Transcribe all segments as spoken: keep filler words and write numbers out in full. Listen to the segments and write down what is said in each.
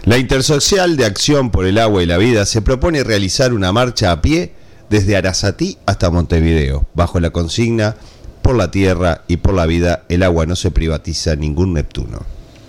La Intersocial de Acción por el Agua y la Vida se propone realizar una marcha a pie desde Arasatí hasta Montevideo, bajo la consigna "Por la tierra y por la vida, el agua no se privatiza, ningún Neptuno".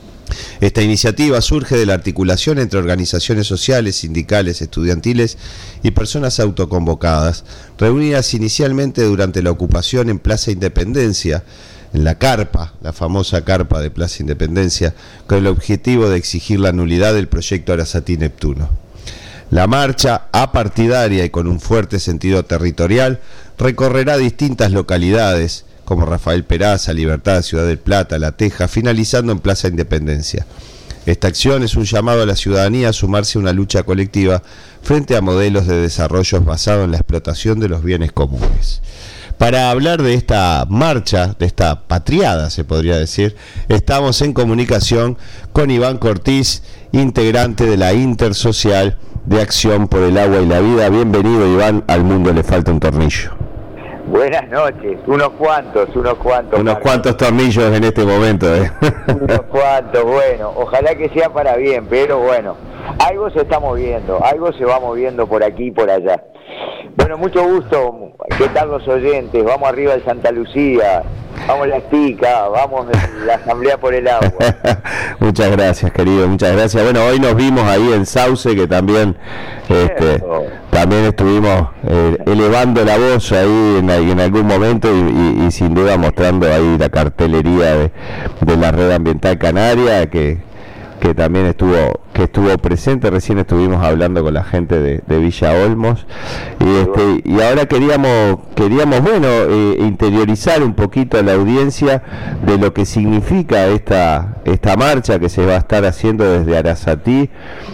Esta iniciativa surge de la articulación entre organizaciones sociales, sindicales, estudiantiles y personas autoconvocadas, reunidas inicialmente durante la ocupación en Plaza Independencia, en la carpa, la famosa carpa de Plaza Independencia, con el objetivo de exigir la nulidad del proyecto Arasatí Neptuno. La marcha, apartidaria y con un fuerte sentido territorial, recorrerá distintas localidades, como Rafael Peraza, Libertad, Ciudad del Plata, La Teja, finalizando en Plaza Independencia. Esta acción es un llamado a la ciudadanía a sumarse a una lucha colectiva frente a modelos de desarrollo basados en la explotación de los bienes comunes. Para hablar de esta marcha, de esta patriada, se podría decir, estamos en comunicación con Iván Cortiz, integrante de la Intersocial de Acción por el Agua y la Vida. Bienvenido, Iván, al mundo le falta un tornillo. Buenas noches, unos cuantos, unos cuantos. Unos Marcos. cuantos tornillos en este momento, ¿eh? Unos cuantos, bueno, ojalá que sea para bien, pero bueno, algo se está moviendo, algo se va moviendo por aquí y por allá. Bueno, mucho gusto, ¿qué tal los oyentes? Vamos arriba de Santa Lucía, vamos las ticas, vamos la Asamblea por el Agua. Muchas gracias, querido, muchas gracias. Bueno, hoy nos vimos ahí en Sauce, que también este, también estuvimos eh, elevando la voz ahí en, en algún momento y, y, y sin duda mostrando ahí la cartelería de, de la Red Ambiental Canaria, que que también estuvo que estuvo presente. Recién estuvimos hablando con la gente de, de Villa Olmos y este y ahora queríamos queríamos bueno eh, interiorizar un poquito a la audiencia de lo que significa esta esta marcha que se va a estar haciendo desde Arasatí,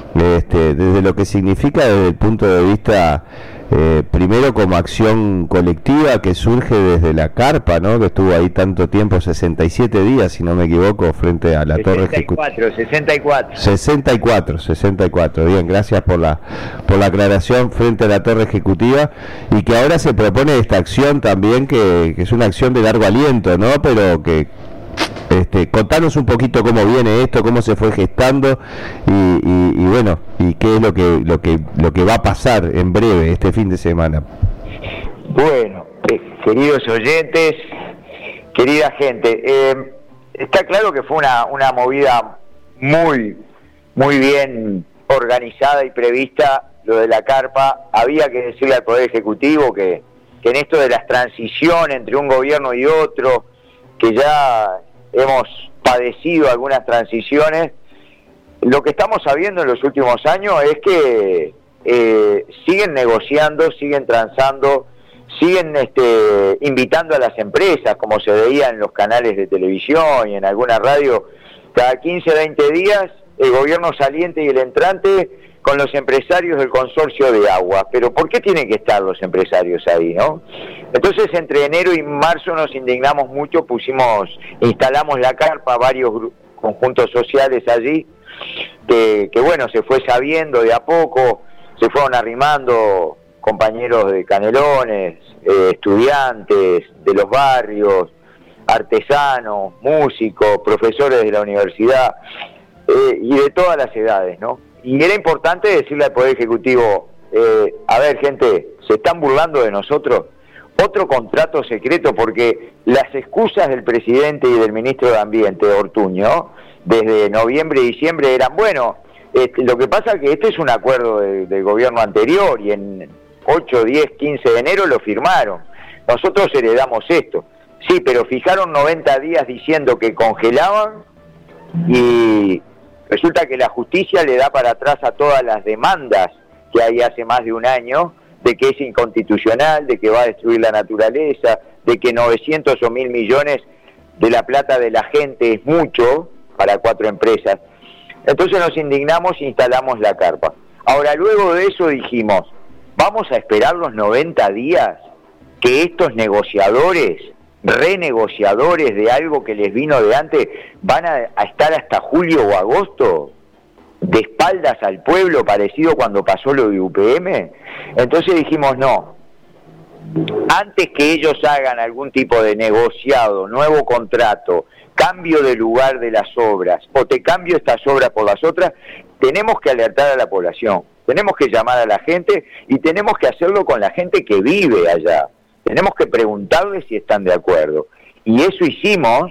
este, desde lo que significa desde el punto de vista Eh, primero como acción colectiva que surge desde la carpa, ¿no? Que estuvo ahí tanto tiempo, sesenta y siete días, si no me equivoco, frente a la Torre Ejecutiva. sesenta y cuatro. sesenta y cuatro, sesenta y cuatro. Bien, gracias por la por la aclaración, frente a la Torre Ejecutiva, y que ahora se propone esta acción también que, que es una acción de largo aliento, ¿no? Pero que Este, contanos un poquito cómo viene esto, cómo se fue gestando y, y, y bueno, y qué es lo que lo que lo que va a pasar en breve este fin de semana. Bueno, eh, queridos oyentes, querida gente, eh, está claro que fue una una movida muy muy bien organizada y prevista lo de la carpa. Había que decirle al Poder Ejecutivo que, que en esto de las transiciones entre un gobierno y otro, que ya hemos padecido algunas transiciones, lo que estamos sabiendo en los últimos años es que eh, siguen negociando, siguen transando, siguen este, invitando a las empresas, como se veía en los canales de televisión y en alguna radio, cada quince, veinte días, el gobierno saliente y el entrante con los empresarios del consorcio de agua. Pero ¿por qué tienen que estar los empresarios ahí, no? Entonces, entre enero y marzo nos indignamos mucho, pusimos, instalamos la carpa, varios conjuntos sociales allí, que, que bueno, se fue sabiendo de a poco, se fueron arrimando compañeros de Canelones, eh, estudiantes de los barrios, artesanos, músicos, profesores de la universidad, eh, y de todas las edades, ¿no? Y era importante decirle al Poder Ejecutivo, eh, a ver, gente, ¿se están burlando de nosotros? Otro contrato secreto, porque las excusas del presidente y del ministro de Ambiente, Ortuño, desde noviembre y diciembre eran, bueno, este, lo que pasa es que este es un acuerdo de, del gobierno anterior y en ocho, diez, quince de enero lo firmaron. Nosotros heredamos esto. Sí, pero fijaron noventa días diciendo que congelaban y resulta que la justicia le da para atrás a todas las demandas que hay hace más de un año, de que es inconstitucional, de que va a destruir la naturaleza, de que novecientos o mil millones de la plata de la gente es mucho para cuatro empresas. Entonces nos indignamos e instalamos la carpa. Ahora, luego de eso dijimos, vamos a esperar los noventa días que estos negociadores, renegociadores de algo que les vino de antes, van a, a estar hasta julio o agosto de espaldas al pueblo, parecido cuando pasó lo de U P M. Entonces dijimos, no, antes que ellos hagan algún tipo de negociado, nuevo contrato, cambio de lugar de las obras, o te cambio estas obras por las otras, tenemos que alertar a la población, tenemos que llamar a la gente y tenemos que hacerlo con la gente que vive allá. Tenemos que preguntarles si están de acuerdo. Y eso hicimos,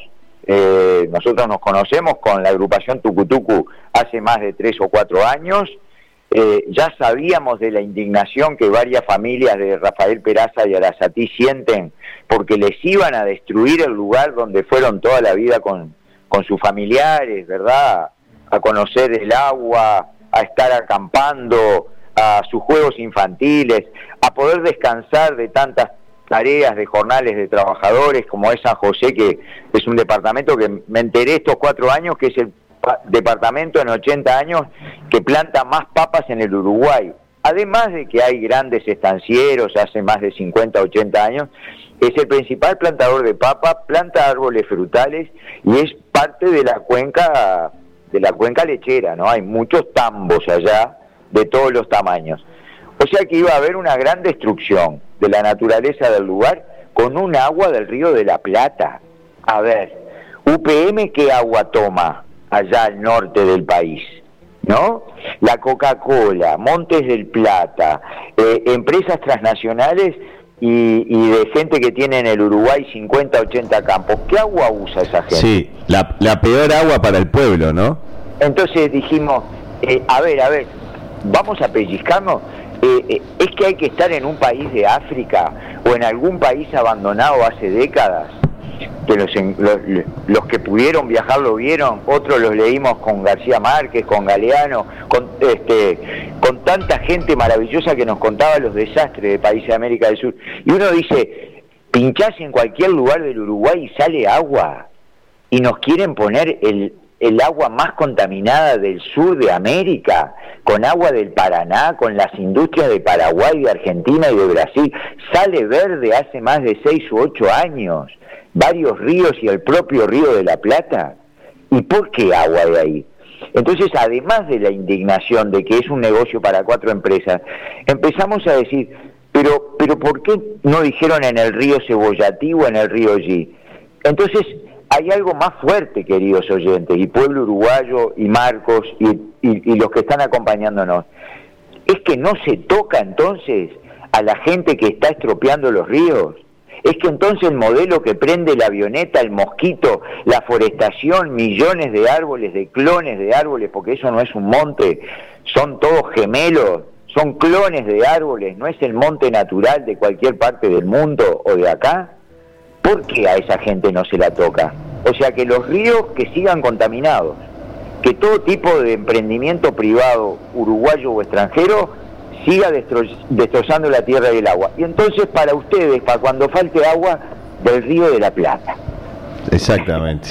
eh, nosotros nos conocemos con la agrupación Tucutucu hace más de tres o cuatro años, eh, ya sabíamos de la indignación que varias familias de Rafael Peraza y Arasatí sienten porque les iban a destruir el lugar donde fueron toda la vida con, con sus familiares, ¿verdad? A conocer el agua, a estar acampando, a sus juegos infantiles, a poder descansar de tantas tareas de jornales de trabajadores como es San José, que es un departamento que me enteré estos cuatro años que es el departamento en ochenta años que planta más papas en el Uruguay. Además de que hay grandes estancieros hace más de cincuenta, ochenta años, es el principal plantador de papa, planta árboles frutales y es parte de la cuenca de la cuenca lechera, ¿no? Hay muchos tambos allá de todos los tamaños. O sea que iba a haber una gran destrucción de la naturaleza del lugar con un agua del río de la Plata. A ver, U P M, ¿qué agua toma allá al norte del país? ¿No? La Coca-Cola, Montes del Plata, eh, empresas transnacionales y, y de gente que tiene en el Uruguay cincuenta, ochenta campos. ¿Qué agua usa esa gente? Sí, la, la peor agua para el pueblo, ¿no? Entonces dijimos, eh, a ver, a ver, vamos a pellizcarnos. Eh, eh, es que hay que estar en un país de África o en algún país abandonado hace décadas, que los, los, los que pudieron viajar lo vieron, otros los leímos con García Márquez, con Galeano, con, este, con tanta gente maravillosa que nos contaba los desastres de países de América del Sur. Y uno dice, pinchás en cualquier lugar del Uruguay y sale agua, y nos quieren poner el... el agua más contaminada del sur de América, con agua del Paraná, con las industrias de Paraguay, de Argentina y de Brasil. Sale verde hace más de seis u ocho años, varios ríos y el propio río de la Plata. ¿Y por qué agua de ahí? Entonces, además de la indignación de que es un negocio para cuatro empresas, empezamos a decir, pero, pero ¿por qué no dijeron en el río Cebollatí o en el río G? Entonces, hay algo más fuerte, queridos oyentes, y pueblo uruguayo, y Marcos, y, y, y los que están acompañándonos. Es que no se toca entonces a la gente que está estropeando los ríos. Es que entonces el modelo que prende la avioneta, el mosquito, la forestación, millones de árboles, de clones de árboles, porque eso no es un monte, son todos gemelos, son clones de árboles, no es el monte natural de cualquier parte del mundo o de acá. ¿Por qué a esa gente no se la toca? O sea, que los ríos que sigan contaminados, que todo tipo de emprendimiento privado, uruguayo o extranjero, siga destro destrozando la tierra y el agua. Y entonces para ustedes, para cuando falte agua, del río de la Plata. Exactamente.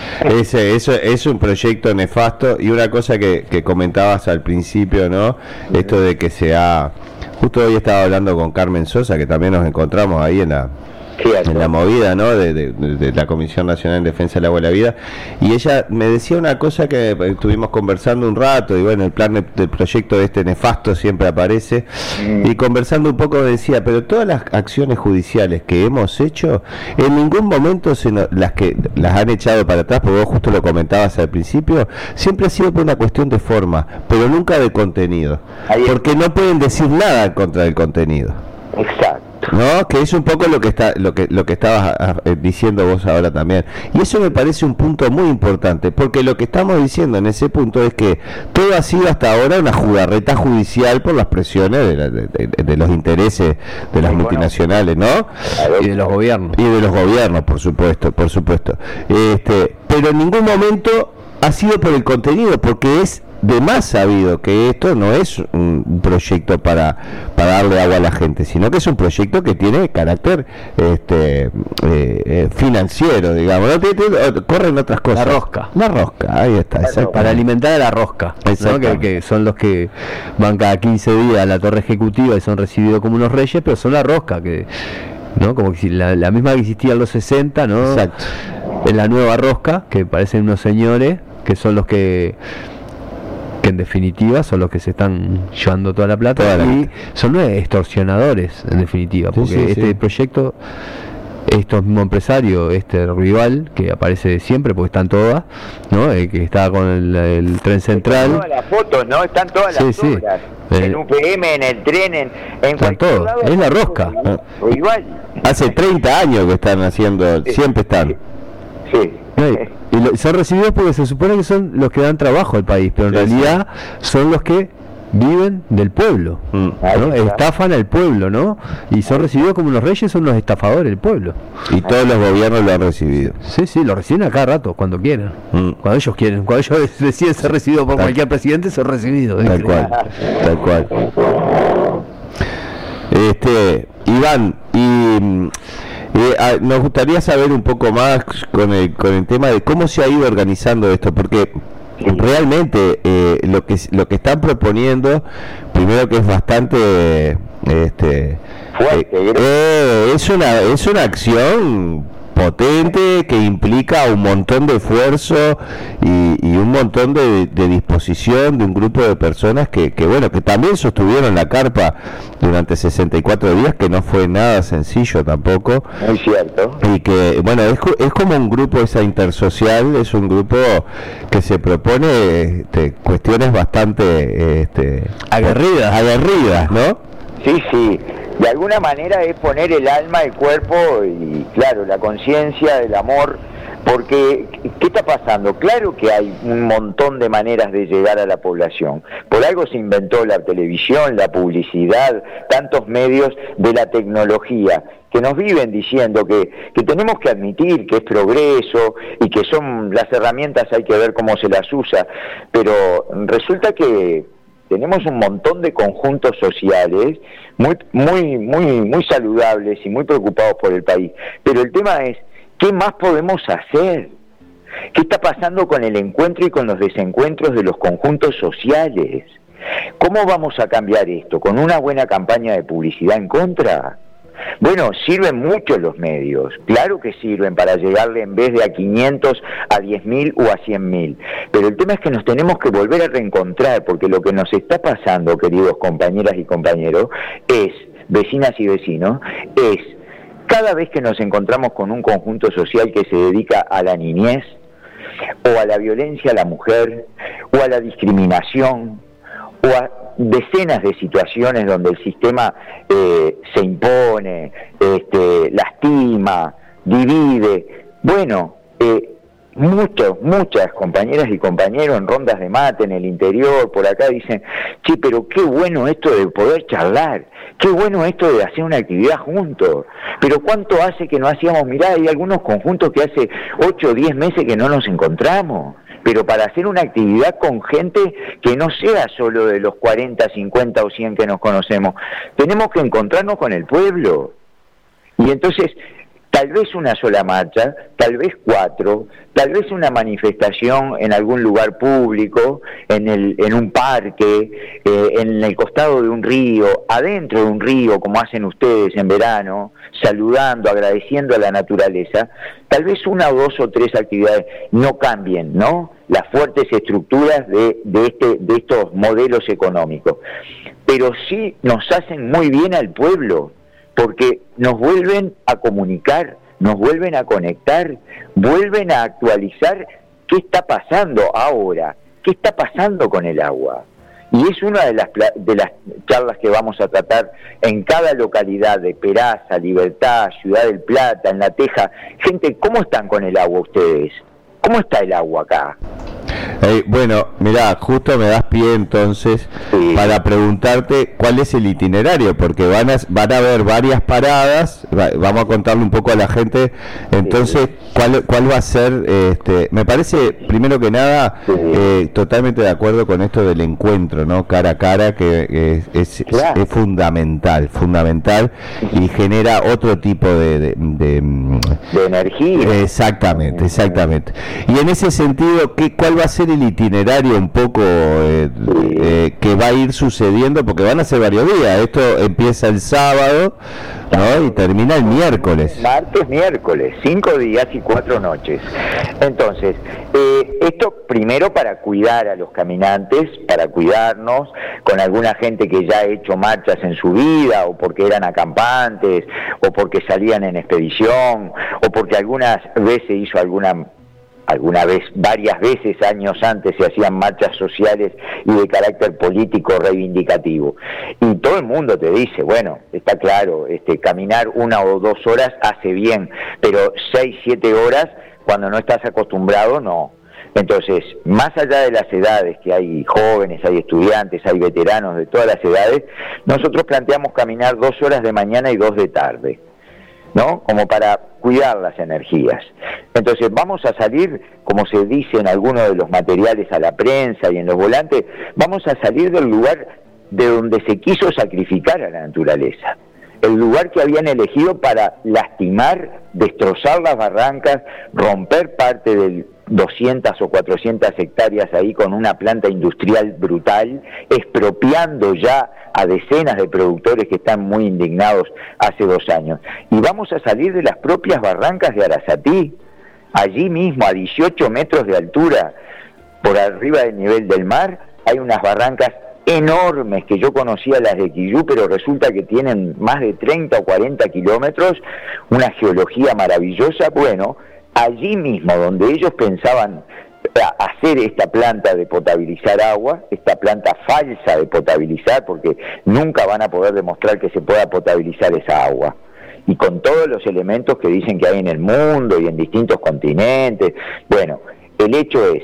Ese, eso es un proyecto nefasto. Y una cosa que, que comentabas al principio, ¿no? Esto de que se ha... Justo hoy estaba hablando con Carmen Sosa, que también nos encontramos ahí en la... en la movida, ¿no? De, de, de la Comisión Nacional en Defensa del Agua y la Vida, y ella me decía una cosa que estuvimos conversando un rato, y bueno, el plan de, del proyecto de este nefasto siempre aparece, mm. y conversando un poco decía, pero todas las acciones judiciales que hemos hecho, en ningún momento se no, las que las han echado para atrás, porque vos justo lo comentabas al principio, siempre ha sido por una cuestión de forma, pero nunca de contenido, porque no pueden decir nada en contra del contenido. Exacto. No, que es un poco lo que está, lo que lo que estabas diciendo vos ahora también, y eso me parece un punto muy importante, porque lo que estamos diciendo en ese punto es que todo ha sido hasta ahora una jugarreta judicial por las presiones de, la, de, de, de los intereses de las multinacionales, ¿no? Y de los gobiernos. Y de los gobiernos, por supuesto, por supuesto. Este, pero en ningún momento ha sido por el contenido, porque es de más sabido que esto no es un proyecto para, para darle agua a la gente, sino que es un proyecto que tiene carácter este eh, eh, financiero, digamos, ¿no? Tiene, tiene, corren otras cosas. La rosca. La rosca, ahí está. Bueno, para alimentar a la rosca, ¿no? que, que son los que van cada quince días a la torre ejecutiva y son recibidos como unos reyes, pero son la rosca, que ¿no? Como que la, la misma que existía en los sesenta, ¿no? 'Exacto. Es la nueva rosca, que parecen unos señores, que son los que... que que en definitiva son los que se están llevando toda la plata toda la y plata. Son los extorsionadores en definitiva, porque sí, sí, este sí. proyecto, estos mismos empresarios, este rival que aparece siempre porque están todas, ¿no? El que está con el, el tren central. Están todas las fotos, ¿no? Están todas sí, las sí. obras. Eh, en U P M, en el tren, en, en están todos. Es la rosca. Rival. Hace treinta años que están haciendo, sí. siempre están. Sí. sí. Y lo, son recibidos porque se supone que son los que dan trabajo al país, pero en sí, realidad sí. son los que viven del pueblo, mm. ¿no? Estafan al pueblo, ¿no? Y son recibidos como los reyes, son los estafadores del pueblo. Y todos los gobiernos lo han recibido. Sí, sí, lo reciben a cada rato, cuando quieran. Mm. Cuando ellos quieren, cuando ellos deciden ser recibidos por tal, cualquier presidente, son recibidos. Tal cual, tal cual. Este, Iván, y... Eh, a, nos gustaría saber un poco más con el, con el tema de cómo se ha ido organizando esto, porque realmente eh, lo que lo que están proponiendo, primero que es bastante este fuerte, eh, eh, es una es una acción potente que implica un montón de esfuerzo y, y un montón de, de disposición de un grupo de personas que, que bueno que también sostuvieron la carpa durante sesenta y cuatro días, que no fue nada sencillo tampoco. Muy cierto. Y que bueno es, es como un grupo esa intersocial, es un grupo que se propone este, cuestiones bastante este, aguerridas, aguerridas, ¿no? Sí, sí. De alguna manera es poner el alma, el cuerpo y, claro, la conciencia, el amor, porque ¿qué está pasando? Claro que hay un montón de maneras de llegar a la población. Por algo se inventó la televisión, la publicidad, tantos medios de la tecnología que nos viven diciendo que, que tenemos que admitir que es progreso y que son las herramientas, hay que ver cómo se las usa, pero resulta que tenemos un montón de conjuntos sociales muy muy muy muy saludables y muy preocupados por el país, pero el tema es ¿qué más podemos hacer? ¿Qué está pasando con el encuentro y con los desencuentros de los conjuntos sociales? ¿Cómo vamos a cambiar esto? ¿Con una buena campaña de publicidad en contra? Bueno, sirven mucho los medios, claro que sirven para llegarle en vez de a quinientos a diez mil o a cien mil, pero el tema es que nos tenemos que volver a reencontrar, porque lo que nos está pasando, queridos compañeras y compañeros, es, vecinas y vecinos, es cada vez que nos encontramos con un conjunto social que se dedica a la niñez, o a la violencia a la mujer, o a la discriminación, o a decenas de situaciones donde el sistema eh, se impone, este, lastima, divide. Bueno, eh, muchos, muchas compañeras y compañeros en rondas de mate en el interior, por acá dicen, che, pero qué bueno esto de poder charlar, qué bueno esto de hacer una actividad juntos, pero cuánto hace que no hacíamos, mirá, hay algunos conjuntos que hace ocho o diez meses que no nos encontramos, pero para hacer una actividad con gente que no sea solo de los cuarenta, cincuenta o cien que nos conocemos, tenemos que encontrarnos con el pueblo, y entonces tal vez una sola marcha, tal vez cuatro, tal vez una manifestación en algún lugar público, en el en un parque, eh, en el costado de un río, adentro de un río, como hacen ustedes en verano, saludando, agradeciendo a la naturaleza, tal vez una o dos o tres actividades no cambien, ¿no?, las fuertes estructuras de, de, este, de estos modelos económicos, pero sí nos hacen muy bien al pueblo, porque nos vuelven a comunicar, nos vuelven a conectar, vuelven a actualizar qué está pasando ahora, qué está pasando con el agua. Y es una de las, de las charlas que vamos a tratar en cada localidad de Peraza, Libertad, Ciudad del Plata, en La Teja. Gente, ¿cómo están con el agua ustedes? ¿Cómo está el agua acá? Eh, bueno, mirá, justo me das pie entonces sí. para preguntarte cuál es el itinerario, porque van a, van a haber varias paradas, va, vamos a contarle un poco a la gente, entonces, sí. ¿cuál, cuál va a ser? Este, me parece, primero que nada, sí. eh, totalmente de acuerdo con esto del encuentro, ¿no? Cara a cara, que es, es, claro. es, es fundamental, fundamental, y genera otro tipo de... De, de, de energía. Exactamente, exactamente. Y en ese sentido, ¿qué, ¿cuál va a ser el el itinerario un poco eh, eh, que va a ir sucediendo, porque van a ser varios días. Esto empieza el sábado, ¿no? Y termina el miércoles. Martes, miércoles, cinco días y cuatro noches. Entonces, eh, esto primero para cuidar a los caminantes, para cuidarnos, con alguna gente que ya ha hecho marchas en su vida, o porque eran acampantes, o porque salían en expedición, o porque algunas veces hizo alguna alguna vez, varias veces años antes se hacían marchas sociales y de carácter político reivindicativo. Y todo el mundo te dice, bueno, está claro, este, caminar una o dos horas hace bien, pero seis, siete horas, cuando no estás acostumbrado, no. Entonces, más allá de las edades, que hay jóvenes, hay estudiantes, hay veteranos de todas las edades, nosotros planteamos caminar dos horas de mañana y dos de tarde, ¿no? Como para cuidar las energías. Entonces vamos a salir, como se dice en algunos de los materiales a la prensa y en los volantes, vamos a salir del lugar de donde se quiso sacrificar a la naturaleza, el lugar que habían elegido para lastimar, destrozar las barrancas, romper parte del doscientas o cuatrocientas hectáreas ahí con una planta industrial brutal, expropiando ya a decenas de productores que están muy indignados hace dos años. Y vamos a salir de las propias barrancas de Arasatí, allí mismo a dieciocho metros de altura, por arriba del nivel del mar, hay unas barrancas enormes que yo conocía las de Quillú, pero resulta que tienen más de treinta o cuarenta kilómetros, una geología maravillosa. Bueno, allí mismo donde ellos pensaban hacer esta planta de potabilizar agua, esta planta falsa de potabilizar, porque nunca van a poder demostrar que se pueda potabilizar esa agua, y con todos los elementos que dicen que hay en el mundo y en distintos continentes. Bueno, el hecho es,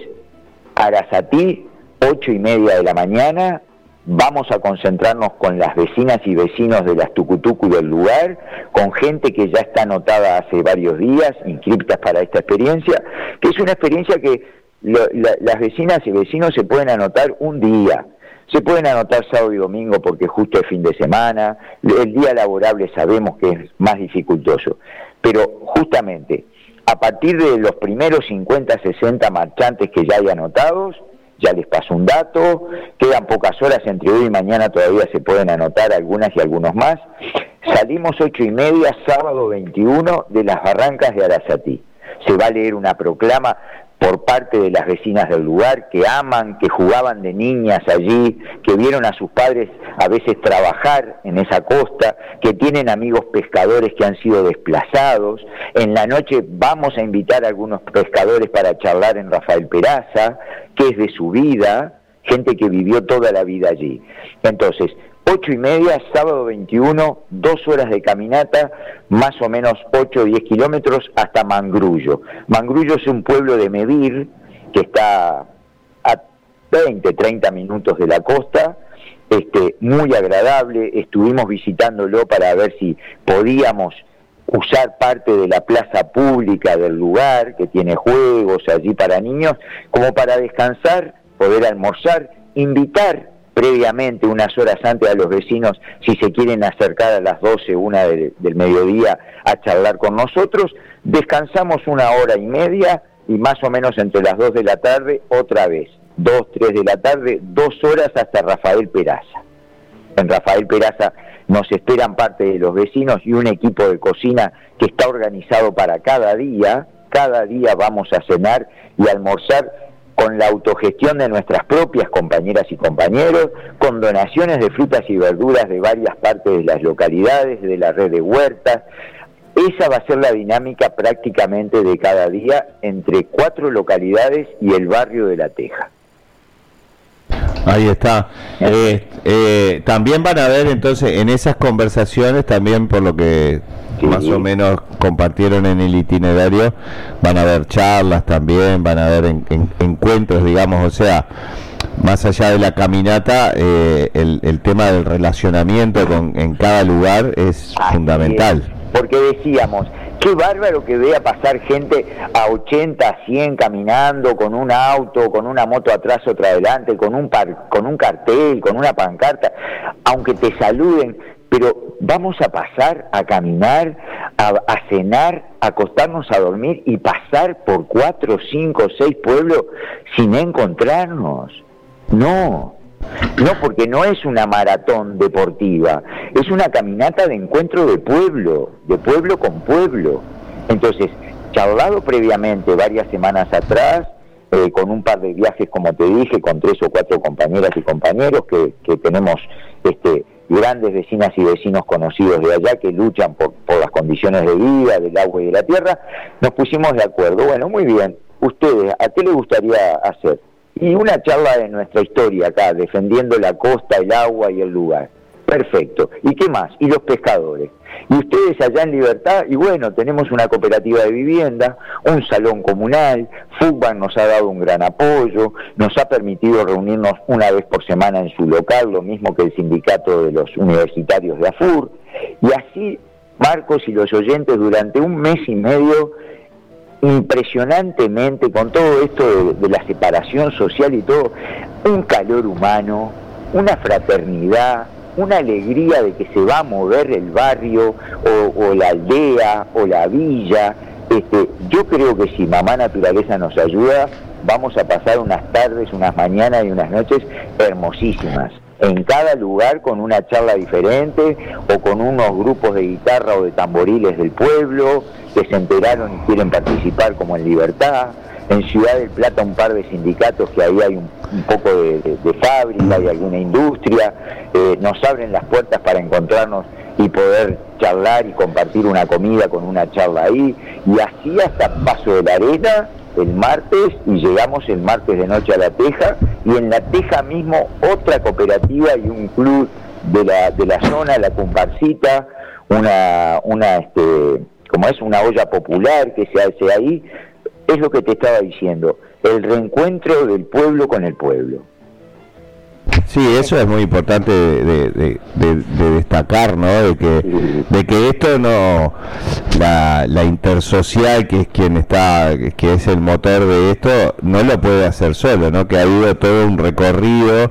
Arasatí, ocho y media de la mañana, vamos a concentrarnos con las vecinas y vecinos de las tucutucu del lugar, con gente que ya está anotada hace varios días, inscriptas para esta experiencia, que es una experiencia que lo, la, las vecinas y vecinos se pueden anotar un día, se pueden anotar sábado y domingo porque justo es fin de semana, el día laborable sabemos que es más dificultoso, pero justamente a partir de los primeros cincuenta, sesenta marchantes que ya hay anotados, ya les paso un dato, quedan pocas horas, entre hoy y mañana todavía se pueden anotar algunas y algunos más. Salimos ocho y media, sábado veintiuno, de las barrancas de Arasatí. Se va a leer una proclama por parte de las vecinas del lugar, que aman, que jugaban de niñas allí, que vieron a sus padres a veces trabajar en esa costa, que tienen amigos pescadores que han sido desplazados. En la noche vamos a invitar a algunos pescadores para charlar en Rafael Peraza, que es de su vida, gente que vivió toda la vida allí. Entonces, ocho y media, sábado veintiuno, dos horas de caminata, más o menos ocho o diez kilómetros hasta Mangrullo. Mangrullo es un pueblo de Medir que está a veinte, treinta minutos de la costa, este, muy agradable. Estuvimos visitándolo para ver si podíamos usar parte de la plaza pública del lugar, que tiene juegos allí para niños, como para descansar, poder almorzar, invitar previamente, unas horas antes, a los vecinos, si se quieren acercar a las doce, una de, del mediodía, a charlar con nosotros. Descansamos una hora y media, y más o menos entre las dos de la tarde, otra vez, dos, tres de la tarde, dos horas hasta Rafael Peraza. En Rafael Peraza nos esperan parte de los vecinos y un equipo de cocina que está organizado para cada día. Cada día vamos a cenar y almorzar con la autogestión de nuestras propias compañeras y compañeros, con donaciones de frutas y verduras de varias partes de las localidades, de la red de huertas. Esa va a ser la dinámica prácticamente de cada día entre cuatro localidades y el barrio de La Teja. Ahí está. Eh, eh, también van a ver entonces en esas conversaciones, también por lo que sí, más o menos compartieron en el itinerario, van a haber charlas también, van a haber en, en, encuentros, digamos, o sea, más allá de la caminata, eh, el, el tema del relacionamiento con, en cada lugar es Así fundamental. Es, porque decíamos, qué bárbaro que vea pasar gente a ochenta, a cien caminando, con un auto, con una moto atrás, otra adelante, con un par, con un cartel, con una pancarta, aunque te saluden, pero vamos a pasar a caminar, a, a cenar, a acostarnos a dormir y pasar por cuatro, cinco, seis pueblos sin encontrarnos. No, no, porque no es una maratón deportiva, es una caminata de encuentro de pueblo, de pueblo con pueblo. Entonces, charlado previamente, varias semanas atrás, eh, con un par de viajes, como te dije, con tres o cuatro compañeras y compañeros que, que tenemos este, grandes vecinas y vecinos conocidos de allá que luchan por, por las condiciones de vida, del agua y de la tierra, nos pusimos de acuerdo. Bueno, muy bien, ustedes, ¿a qué les gustaría hacer? Y una charla de nuestra historia acá, defendiendo la costa, el agua y el lugar. Perfecto. ¿Y qué más? Y los pescadores. Y ustedes allá en Libertad, y bueno, tenemos una cooperativa de vivienda, un salón comunal, Fútbol nos ha dado un gran apoyo, nos ha permitido reunirnos una vez por semana en su local, lo mismo que el sindicato de los universitarios de AFUR, y así, Marcos y los oyentes, durante un mes y medio, impresionantemente, con todo esto de, de la separación social y todo, un calor humano, una fraternidad, una alegría de que se va a mover el barrio o, o la aldea o la villa. Este, yo creo que si Mamá Naturaleza nos ayuda, vamos a pasar unas tardes, unas mañanas y unas noches hermosísimas, en cada lugar con una charla diferente o con unos grupos de guitarra o de tamboriles del pueblo que se enteraron y quieren participar, como en Libertad. En Ciudad del Plata un par de sindicatos que ahí hay un, un poco de, de, de fábrica y alguna industria, eh, nos abren las puertas para encontrarnos y poder charlar y compartir una comida con una charla ahí, y así hasta Paso de la Arena el martes, y llegamos el martes de noche a La Teja, y en La Teja mismo otra cooperativa y un club de la, de la zona, la Comparsita, una, una este, como es una olla popular que se hace ahí. Es lo que te estaba diciendo, el reencuentro del pueblo con el pueblo. Sí, eso es muy importante de, de, de, de destacar, ¿no? De que, de que esto no, la, la intersocial, que es quien está, que es el motor de esto, no lo puede hacer solo, ¿no? Que ha habido todo un recorrido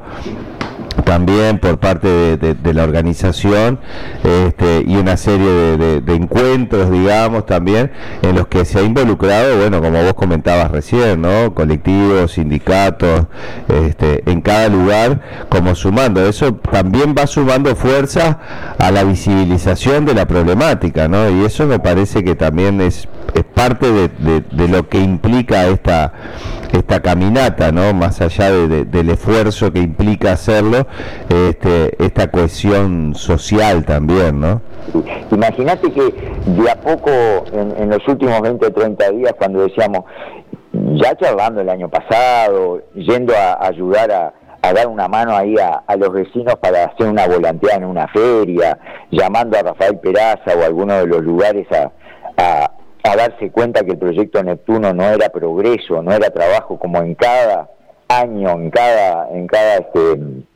también por parte de, de, de la organización, este, y una serie de, de, de encuentros, digamos, también en los que se ha involucrado, bueno, como vos comentabas recién, ¿no? Colectivos, sindicatos, este, en cada lugar, como sumando. Eso también va sumando fuerza a la visibilización de la problemática, ¿no? Y eso me parece que también es, es parte de, de, de lo que implica esta esta caminata, ¿no? Más allá de, de, del esfuerzo que implica hacerlo, este, esta cohesión social también, ¿no? Imagínate que de a poco, en, en los últimos veinte o treinta días, cuando decíamos, ya charlando el año pasado, yendo a, a ayudar a, a dar una mano ahí a, a los vecinos para hacer una volanteada en una feria, llamando a Rafael Peraza o a alguno de los lugares a, a a darse cuenta que el proyecto Neptuno no era progreso, no era trabajo, como en cada año, en cada, en cada este,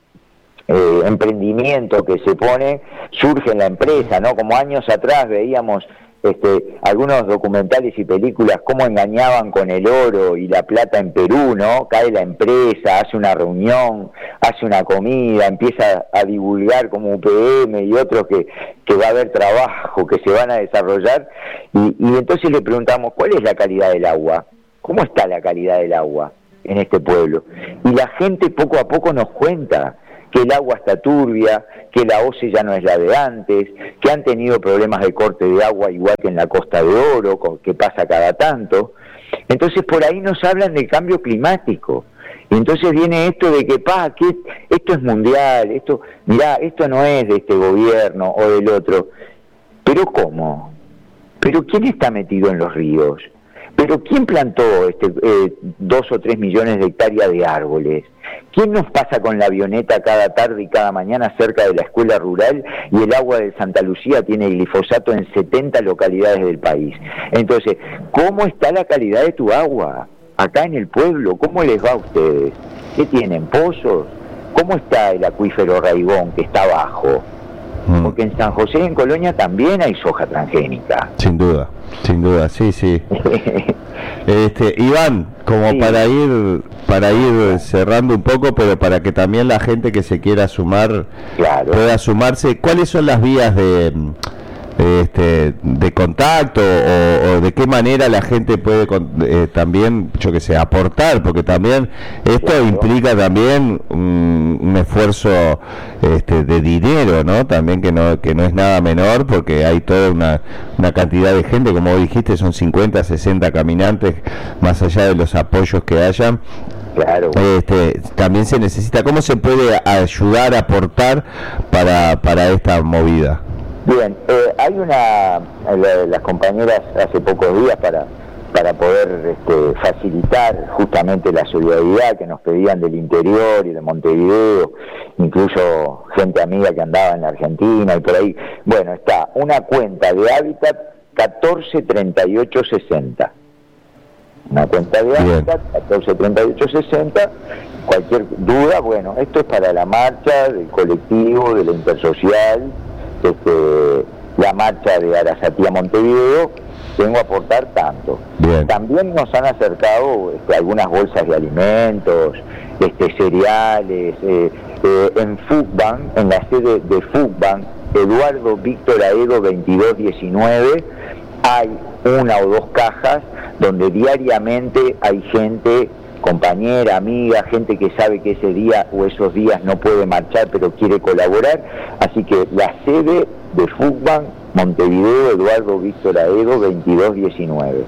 eh, emprendimiento que se pone, surge en la empresa, ¿no? Como años atrás veíamos este, algunos documentales y películas cómo engañaban con el oro y la plata en Perú, ¿no? Cae la empresa, hace una reunión, hace una comida, empieza a divulgar como U P M y otros que, que va a haber trabajo, que se van a desarrollar, y, y entonces le preguntamos, ¿cuál es la calidad del agua? ¿Cómo está la calidad del agua en este pueblo? Y la gente poco a poco nos cuenta que el agua está turbia, que la O C E ya no es la de antes, que han tenido problemas de corte de agua igual que en la Costa de Oro, que pasa cada tanto. Entonces por ahí nos hablan del cambio climático. Y entonces viene esto de que, pa, que esto es mundial, esto, mirá, esto no es de este gobierno o del otro. ¿Pero cómo? ¿Pero quién está metido en los ríos? ¿Pero quién plantó este, eh, dos o tres millones de hectáreas de árboles? ¿Quién nos pasa con la avioneta cada tarde y cada mañana cerca de la escuela rural y el agua de Santa Lucía tiene glifosato en setenta localidades del país? Entonces, ¿cómo está la calidad de tu agua acá en el pueblo? ¿Cómo les va a ustedes? ¿Qué tienen? ¿Pozos? ¿Cómo está el acuífero Raigón que está abajo? Porque en San José, en Colonia, también hay soja transgénica. Sin duda, sin duda, sí, sí. Este, Iván, como sí. para ir para ir cerrando un poco, pero para que también la gente que se quiera sumar claro. pueda sumarse, ¿cuáles son las vías de este de contacto o, o de qué manera la gente puede eh, también, yo que sé, aportar? Porque también esto claro. implica también un, un esfuerzo este, de dinero, ¿no? También que no que no es nada menor, porque hay toda una, una cantidad de gente, como vos dijiste, son cincuenta, sesenta caminantes, más allá de los apoyos que hayan. Claro. Este, también se necesita, ¿cómo se puede ayudar, aportar para, para esta movida? Bien, eh, hay una, la, las compañeras hace pocos días para para poder este, facilitar justamente la solidaridad que nos pedían del interior y de Montevideo, incluso gente amiga que andaba en la Argentina y por ahí. Bueno, está una cuenta de Hábitat catorce treinta y ocho sesenta. Una cuenta de Hábitat catorce treinta y ocho sesenta. Cualquier duda, bueno, esto es para la marcha del colectivo, de la Intersocial, este, la marcha de Arasatí a Montevideo. Vengo a aportar tanto. Bien. También nos han acercado este, algunas bolsas de alimentos, este, cereales, eh, eh, en Fugbank, en la sede de Fugbank, Eduardo Víctor Aedo veintidós diecinueve, hay una o dos cajas donde diariamente hay gente, compañera, amiga, gente que sabe que ese día o esos días no puede marchar pero quiere colaborar, así que la sede de Fugbank, Montevideo, Eduardo Víctor Aedo veintidós diecinueve.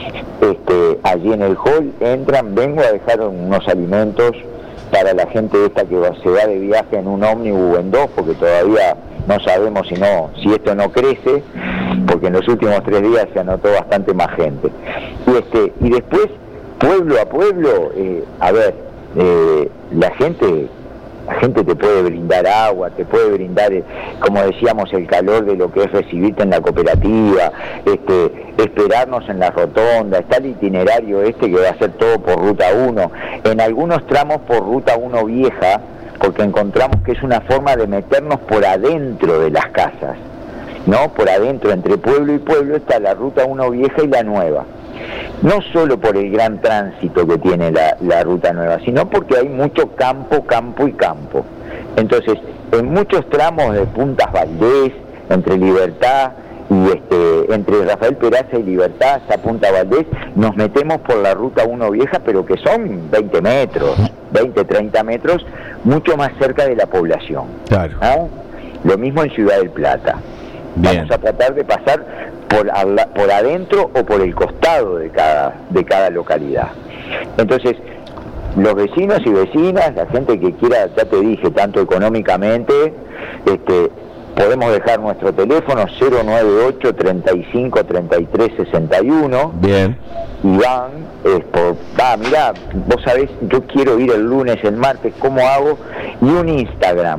Este, allí en el hall entran, vengo a dejar unos alimentos para la gente esta que va, se va de viaje en un ómnibus o en dos, porque todavía no sabemos si no, si esto no crece, porque en los últimos tres días se anotó bastante más gente. Y este, y después, pueblo a pueblo, eh, a ver, eh, la gente La gente te puede brindar agua, te puede brindar, como decíamos, el calor de lo que es recibirte en la cooperativa, este, esperarnos en la rotonda, está el itinerario este que va a ser todo por Ruta uno, en algunos tramos por Ruta uno Vieja, porque encontramos que es una forma de meternos por adentro de las casas, ¿no? Por adentro, entre pueblo y pueblo, está la Ruta uno Vieja y la nueva. No solo por el gran tránsito que tiene la, la ruta nueva, sino porque hay mucho campo, campo y campo. Entonces, en muchos tramos de Puntas Valdés, entre Libertad y este, entre Rafael Peraza y Libertad hasta Punta Valdés, nos metemos por la ruta uno Vieja, pero que son veinte metros, veinte, treinta metros, mucho más cerca de la población. Claro. ¿Ah? Lo mismo en Ciudad del Plata. Bien. Vamos a tratar de pasar por, por adentro o por el costado de cada, de cada localidad. Entonces, los vecinos y vecinas, la gente que quiera, ya te dije, tanto económicamente, este, podemos dejar nuestro teléfono cero nueve ocho, treinta y cinco, treinta y tres, sesenta y uno. Bien. Iván, es por, ah, mirá, vos sabés, yo quiero ir el lunes, el martes, ¿cómo hago? Y un Instagram,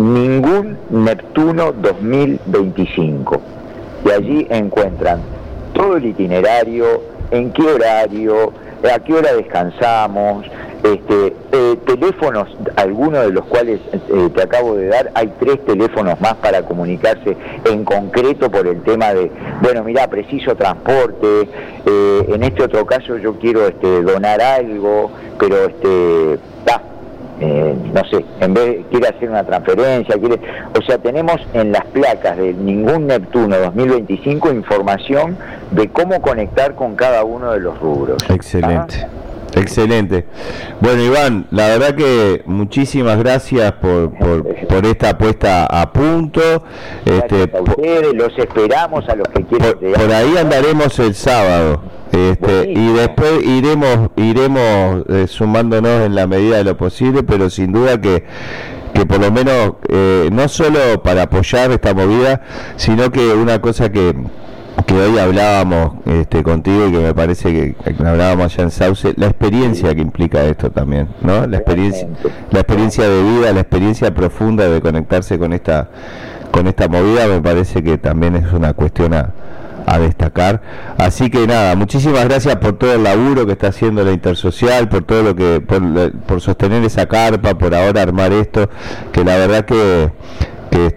Ningún Neptuno dos mil veinticinco. Y allí encuentran todo el itinerario, en qué horario, a qué hora descansamos, este, eh, teléfonos, algunos de los cuales eh, te acabo de dar, hay tres teléfonos más para comunicarse en concreto por el tema de, bueno, mirá, preciso transporte, eh, en este otro caso yo quiero este, donar algo, pero este, ah, Eh, no sé, en vez quiere hacer una transferencia, quiere, o sea, tenemos en las placas de Ningún Neptuno dos mil veinticinco información de cómo conectar con cada uno de los rubros. Excelente. ¿Ah? Excelente. Bueno, Iván, la verdad que muchísimas gracias por, por, por esta puesta a punto. Este, a ustedes, los esperamos a los que quieran. Por, por ahí andaremos el sábado. Este, y después iremos iremos eh, sumándonos en la medida de lo posible, pero sin duda que que por lo menos eh, no solo para apoyar esta movida, sino que una cosa que que hoy hablábamos este, contigo y que me parece que, que hablábamos allá en Sauce, la experiencia que implica esto también, ¿no? La experiencia, la experiencia de vida, la experiencia profunda de conectarse con esta con esta movida, me parece que también es una cuestión a a destacar. Así que nada, muchísimas gracias por todo el laburo que está haciendo la Intersocial, por todo lo que, por, por sostener esa carpa, por ahora armar esto, que la verdad que, que este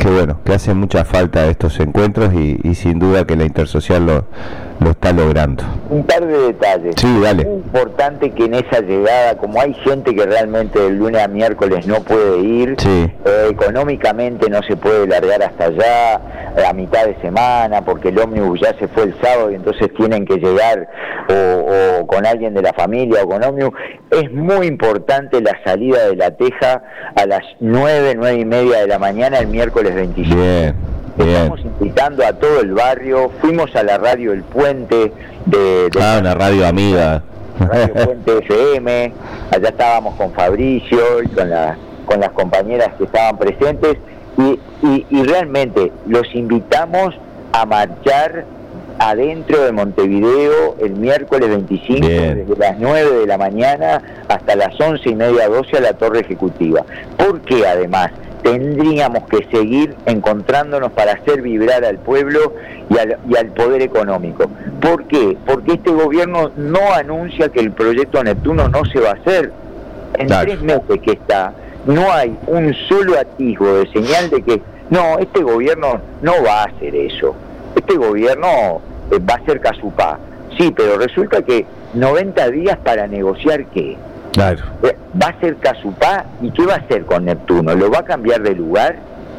que bueno, que hacen mucha falta estos encuentros y, y sin duda que la Intersocial lo, lo está logrando. Un par de detalles. Sí, dale. Es importante que en esa llegada, como hay gente que realmente del lunes a miércoles no puede ir, sí. eh, económicamente no se puede largar hasta allá, a mitad de semana, porque el ómnibus ya se fue el sábado y entonces tienen que llegar o, o con alguien de la familia o con ómnibus, es muy importante la salida de La Teja a las nueve, nueve y media de la mañana el miércoles veinticinco. Bien, bien. Estamos invitando a todo el barrio, fuimos a la radio El Puente de... de ah, una radio amiga. Radio Puente F M, allá estábamos con Fabricio y con, la, con las compañeras que estaban presentes y, y, y realmente los invitamos a marchar adentro de Montevideo el miércoles veinticinco, bien, desde las nueve de la mañana hasta las once y media, doce a la Torre Ejecutiva. Porque además tendríamos que seguir encontrándonos para hacer vibrar al pueblo y al, y al poder económico. ¿Por qué? Porque este gobierno no anuncia que el proyecto Neptuno no se va a hacer. En claro. tres meses que está, no hay un solo atisbo de señal de que no, este gobierno no va a hacer eso. Este gobierno eh, va a ser casupá. Sí, pero resulta que noventa días para negociar ¿qué? Claro. Va a ser casupá, ¿y qué va a hacer con Neptuno? ¿Lo va a cambiar de lugar?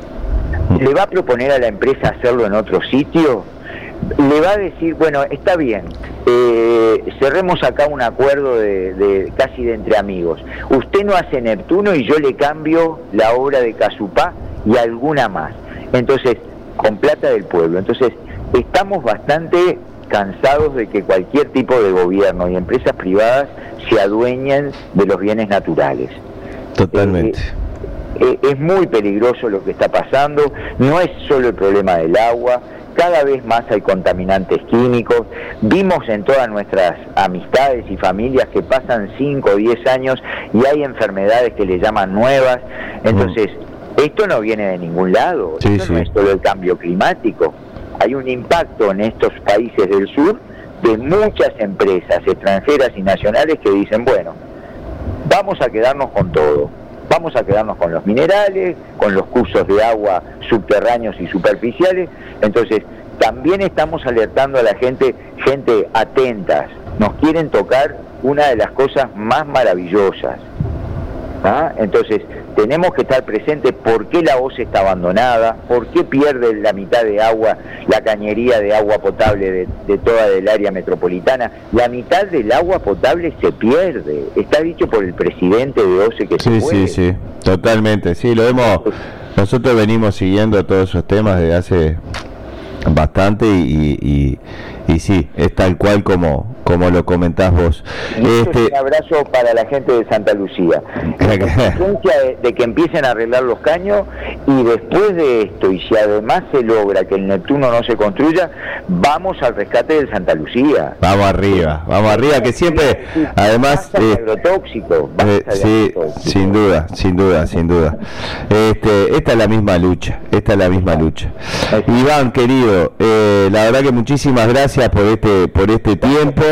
¿Le va a proponer a la empresa hacerlo en otro sitio? ¿Le va a decir, bueno, está bien, eh, cerremos acá un acuerdo de, de casi de entre amigos? Usted no hace Neptuno y yo le cambio la obra de casupá y alguna más. Entonces, con plata del pueblo. Entonces, estamos bastante cansados de que cualquier tipo de gobierno y empresas privadas se adueñen de los bienes naturales. Totalmente. Eh, eh, es muy peligroso lo que está pasando, no es solo el problema del agua, cada vez más hay contaminantes químicos, vimos en todas nuestras amistades y familias que pasan cinco o diez años y hay enfermedades que le llaman nuevas, entonces mm. esto no viene de ningún lado, sí, esto sí. no es solo el cambio climático. Hay un impacto en estos países del sur de muchas empresas extranjeras y nacionales que dicen, bueno, vamos a quedarnos con todo, vamos a quedarnos con los minerales, con los cursos de agua subterráneos y superficiales, entonces también estamos alertando a la gente, gente atentas, nos quieren tocar una de las cosas más maravillosas. ¿Ah? Entonces tenemos que estar presentes por qué la O C E está abandonada, por qué pierde la mitad de agua, la cañería de agua potable de, de toda el área metropolitana. La mitad del agua potable se pierde, está dicho por el presidente de O C E que sí, se puede. Sí, sí, totalmente, sí, lo hemos, nosotros venimos siguiendo todos esos temas desde hace bastante y, y, y sí, es tal cual como como lo comentás vos. Este... Un abrazo para la gente de Santa Lucía. La consecuencia de, de que empiecen a arreglar los caños y después de esto, y si además se logra que el Neptuno no se construya, vamos al rescate del Santa Lucía. Vamos arriba, vamos arriba, que siempre, además... Eh, agrotóxico, eh, sí, sin duda, sin duda, sin duda. Este, esta es la misma lucha, esta es la misma lucha. Iván, querido, eh, la verdad que muchísimas gracias por este, por este tiempo.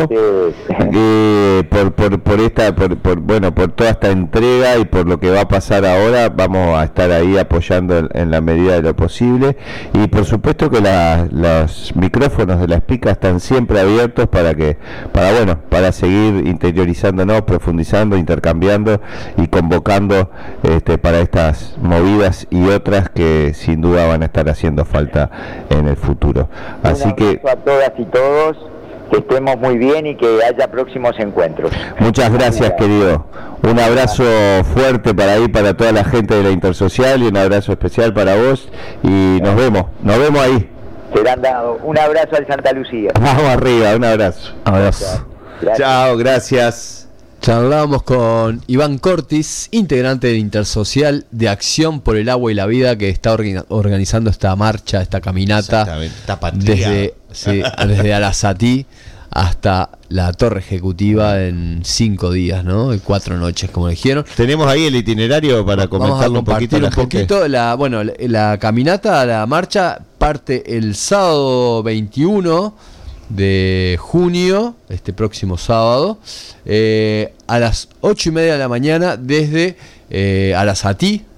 Eh, por, por, por esta por, por bueno por toda esta entrega y por lo que va a pasar ahora. Vamos a estar ahí apoyando en, en la medida de lo posible y por supuesto que la, los micrófonos de la Espica están siempre abiertos para que para bueno para seguir interiorizándonos, profundizando, intercambiando y convocando este, para estas movidas y otras que sin duda van a estar haciendo falta en el futuro. Así que a todas y todos, que estemos muy bien y que haya próximos encuentros. Muchas gracias, querido. Un abrazo fuerte para ahí, para toda la gente de la Intersocial y un abrazo especial para vos y nos vemos, nos vemos ahí. Serán dado. Un abrazo al Santa Lucía. Vamos arriba, un abrazo. Abrazo. Gracias. Chao, gracias. Charlamos con Iván Cortis, integrante del Intersocial de Acción por el Agua y la Vida, que está orga- organizando esta marcha, esta caminata desde, sí, desde Arasatí hasta la Torre Ejecutiva en cinco días, ¿no? Y cuatro noches, como dijeron. Tenemos ahí el itinerario para comentarlo un poquito. Un poquito la, bueno, la, la caminata, la marcha parte el sábado veintiuno de junio, este próximo sábado, eh, a las ocho y media de la mañana desde eh, Arasatí,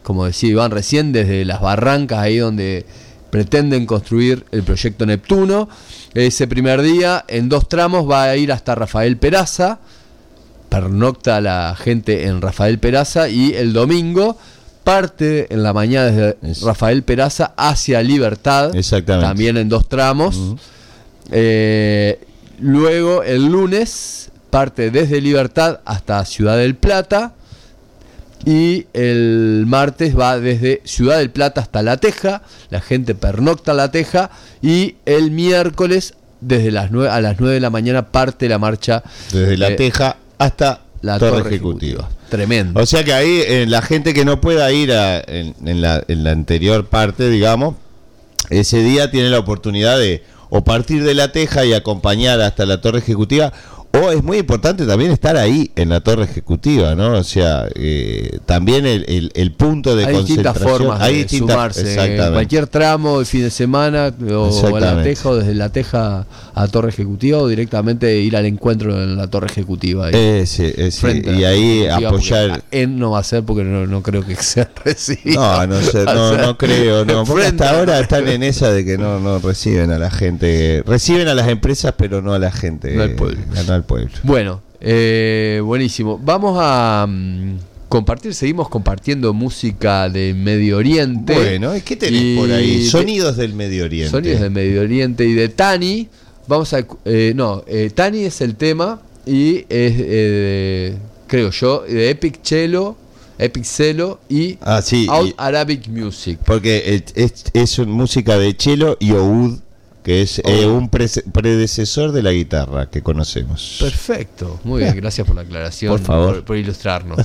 como decía Iván recién, desde las barrancas ahí donde pretenden construir el proyecto Neptuno. Ese primer día, en dos tramos, va a ir hasta Rafael Peraza, pernocta la gente en Rafael Peraza, y el domingo parte en la mañana desde es. Rafael Peraza hacia Libertad, también en dos tramos. Uh-huh. eh, luego el lunes parte desde Libertad hasta Ciudad del Plata, y el martes va desde Ciudad del Plata hasta La Teja, la gente pernocta La Teja, y el miércoles desde las nueve a las nueve de la mañana parte la marcha desde La Teja hasta la Torre, Torre Ejecutiva. Ejecutiva. Tremendo. O sea que ahí eh, la gente que no pueda ir a, en, en, la, en la anterior parte, digamos, ese día tiene la oportunidad de o partir de La Teja y acompañar hasta la Torre Ejecutiva, o es muy importante también estar ahí en la Torre Ejecutiva, ¿no? O sea, eh, también el, el, el punto de hay concentración. Distintas formas hay de distintas sumarse. En cualquier tramo de fin de semana, o a La Teja, o desde La Teja a Torre Ejecutiva, o directamente ir al encuentro en la Torre Ejecutiva. Ahí, ese, ese, y ahí apoyar. Él no va a ser porque no, no creo que sea recibido. No, no sé, no, o sea, no creo, no. Porque hasta ahora están en esa de que no, no reciben a la gente. Reciben a las empresas, pero no a la gente. No al pueblo. No al pueblo. Bueno, eh, buenísimo. Vamos a um, compartir, seguimos compartiendo música de Medio Oriente. Bueno, ¿qué tenés y por ahí? Sonidos del Medio Oriente. Sonidos del Medio Oriente y de Tani. Vamos a. Eh, no, eh, Tani es el tema y es, eh, creo yo, de Epic Cello. Epic Cello y ah, sí, Out y, Arabic Music. Porque es, es, es música de cello y oud, que es eh, un pre- predecesor de la guitarra que conocemos. Perfecto, muy bien, gracias por la aclaración, por favor, por, por ilustrarnos.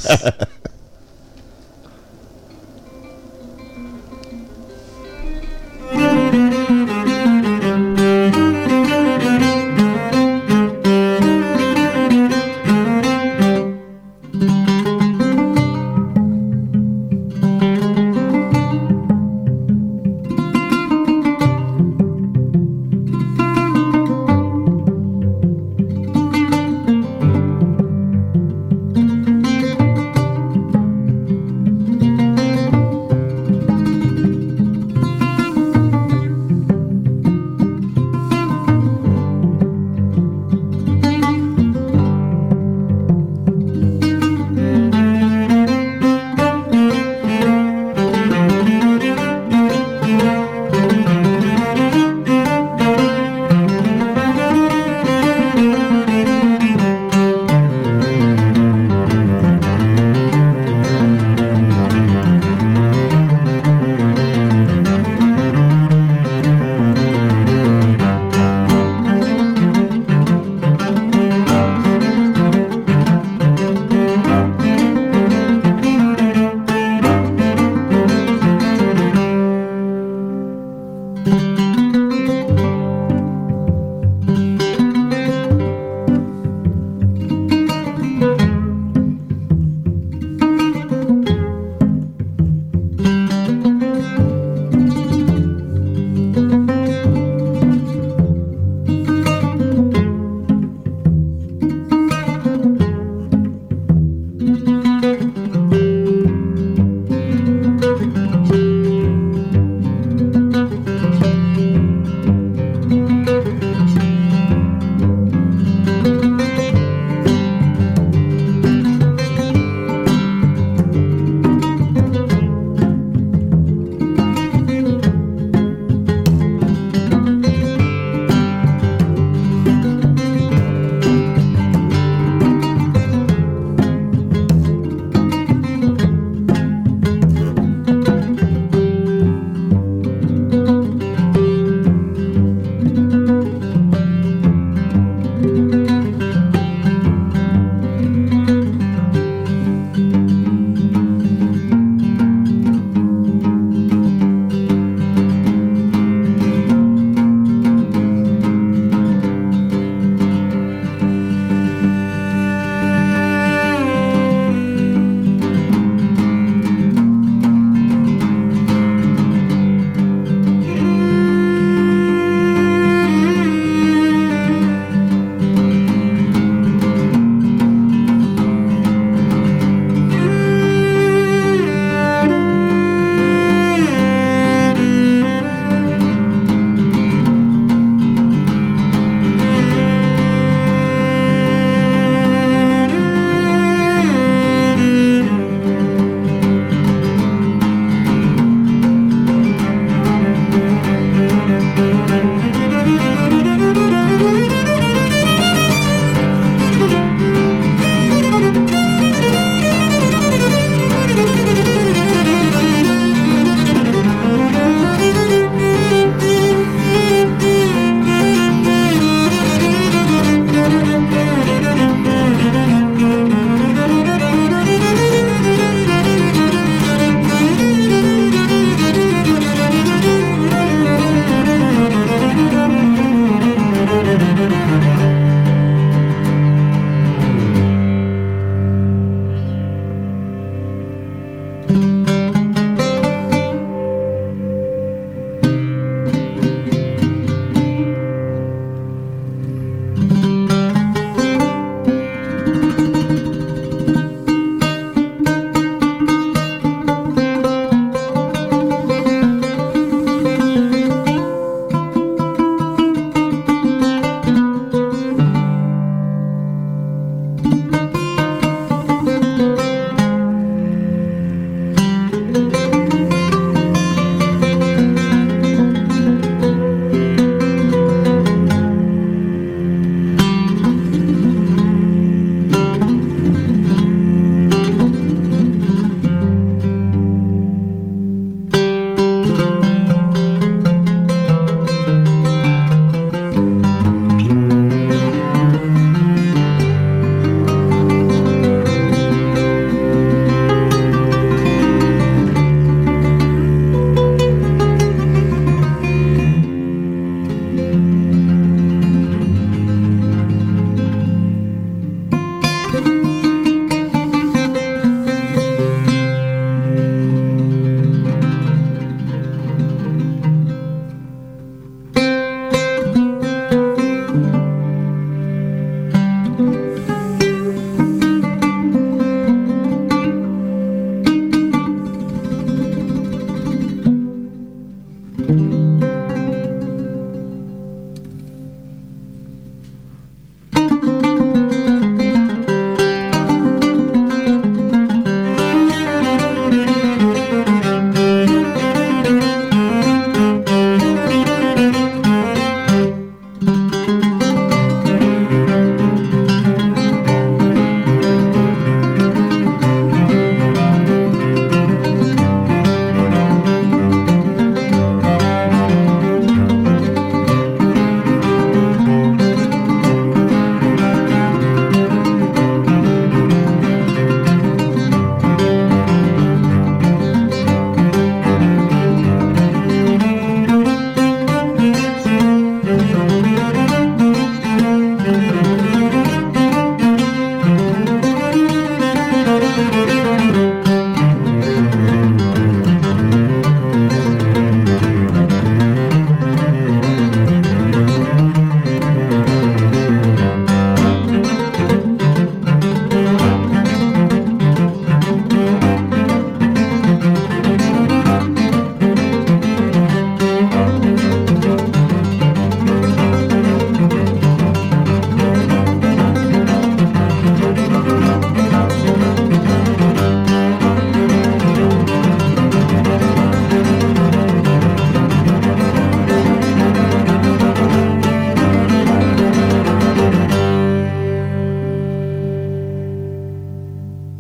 Thank you.